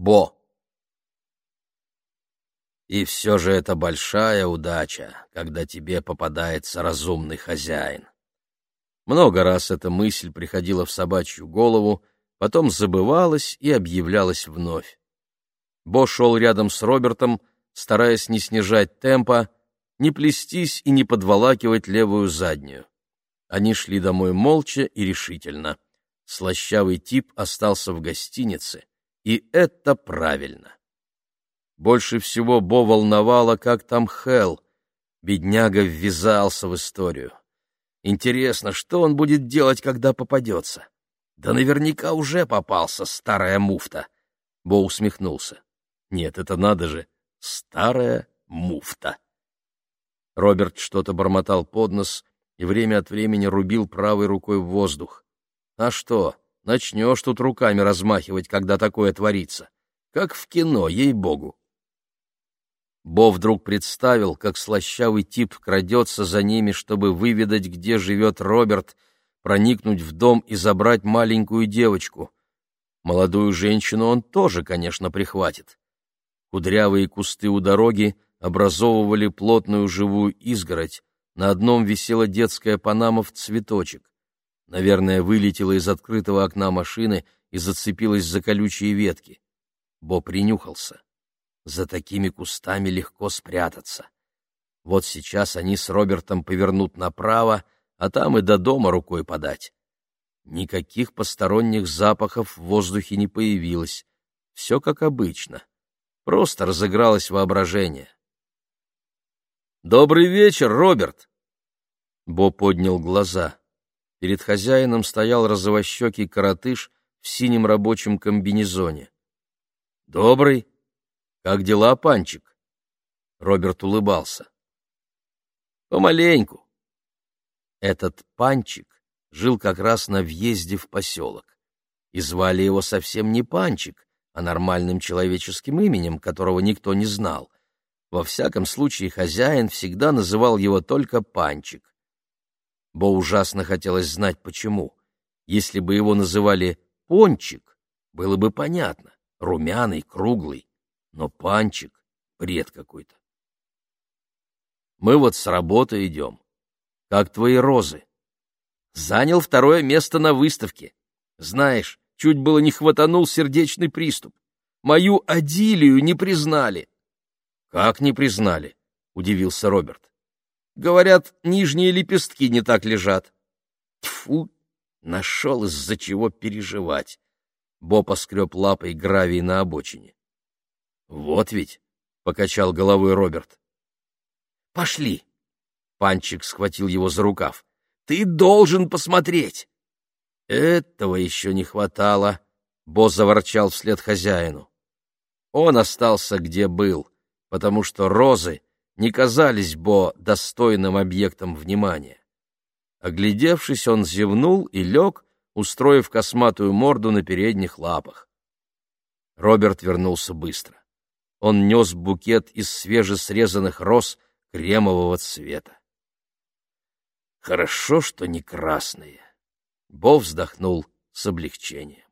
Бо. И все же это большая удача, когда тебе попадается разумный хозяин. Много раз эта мысль приходила в собачью голову, потом забывалась и объявлялась вновь. Бо шел рядом с Робертом, стараясь не снижать темпа, не плестись и не подволакивать левую заднюю. Они шли домой молча и решительно. Слащавый тип остался в гостинице, и это правильно. Больше всего Бо волновало, как там Хэл. Бедняга ввязался в историю. Интересно, что он будет делать, когда попадется? Да наверняка уже попался, старая муфта. Бо усмехнулся. Нет, это надо же, старая муфта. Роберт что-то бормотал под нос и время от времени рубил правой рукой в воздух. А что, начнешь тут руками размахивать, когда такое творится? Как в кино, ей-богу. Бо вдруг представил, как слащавый тип крадется за ними, чтобы выведать, где живет Роберт, проникнуть в дом и забрать маленькую девочку. Молодую женщину он тоже, конечно, прихватит. Кудрявые кусты у дороги образовывали плотную живую изгородь, на одном висела детская панама в цветочек. Наверное, вылетела из открытого окна машины и зацепилась за колючие ветки. Бо принюхался. За такими кустами легко спрятаться. Вот сейчас они с Робертом повернут направо, а там и до дома рукой подать. Никаких посторонних запахов в воздухе не появилось. Все как обычно. Просто разыгралось воображение. «Добрый вечер, Роберт!» Бо поднял глаза. Перед хозяином стоял розовощекий коротыш в синем рабочем комбинезоне. «Добрый! Как дела, Панчик?» Роберт улыбался. «Помаленьку». Этот Панчик жил как раз на въезде в поселок. И звали его совсем не Панчик, а нормальным человеческим именем, которого никто не знал. Во всяком случае, хозяин всегда называл его только Панчик. Бо ужасно хотелось знать, почему. Если бы его называли Пончик, было бы понятно. Румяный, круглый. Но Панчик — бред какой-то. «Мы вот с работы идем. Как твои розы?» «Занял 2-е место на выставке. Знаешь, чуть было не хватанул сердечный приступ. Мою Адилию не признали». «Как не признали?» — удивился Роберт. «Говорят, нижние лепестки не так лежат». Тьфу! Нашел из-за чего переживать. Бо поскреб лапой гравий на обочине. «Вот ведь!» — покачал головой Роберт. «Пошли!» — Панчик схватил его за рукав. «Ты должен посмотреть!» «Этого еще не хватало!» — Бо заворчал вслед хозяину. Он остался где был, потому что розы не казались Бо достойным объектом внимания. Оглядевшись, он зевнул и лег, устроив косматую морду на передних лапах. Роберт вернулся быстро. Он нес букет из свежесрезанных роз кремового цвета. «Хорошо, что не красные», — Бо вздохнул с облегчением.